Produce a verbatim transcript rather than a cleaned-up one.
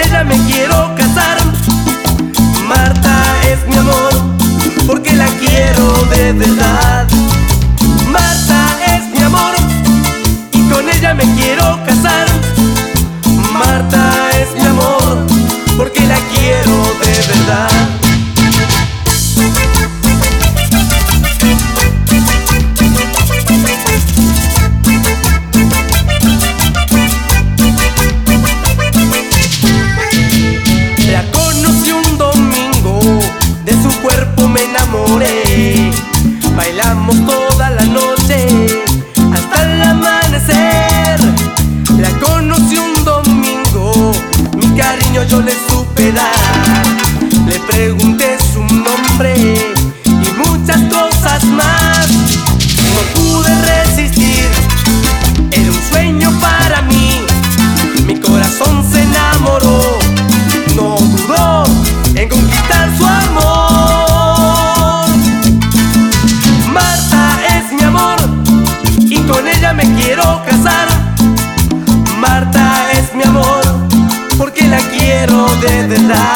ella me quiero casar. Marta es mi amor, porque la quiero de verdad. Marta es mi amor, y con ella me quiero casar. Marta es mi amor, porque la quiero de verdad. La conocí un domingo, de su cuerpo me enamoré. Bailamos toda la noche hasta el amanecer. La conocí un domingo, mi cariño yo le supe dar. Le pregunté su nombre y muchas cosas más. No pude resistir, era un sueño para mí. Mi corazón se enamoró, no dudó en conquistar su amor. Marta es mi amor, y con ella me quiero casar. Marta es mi amor, porque la quiero de verdad.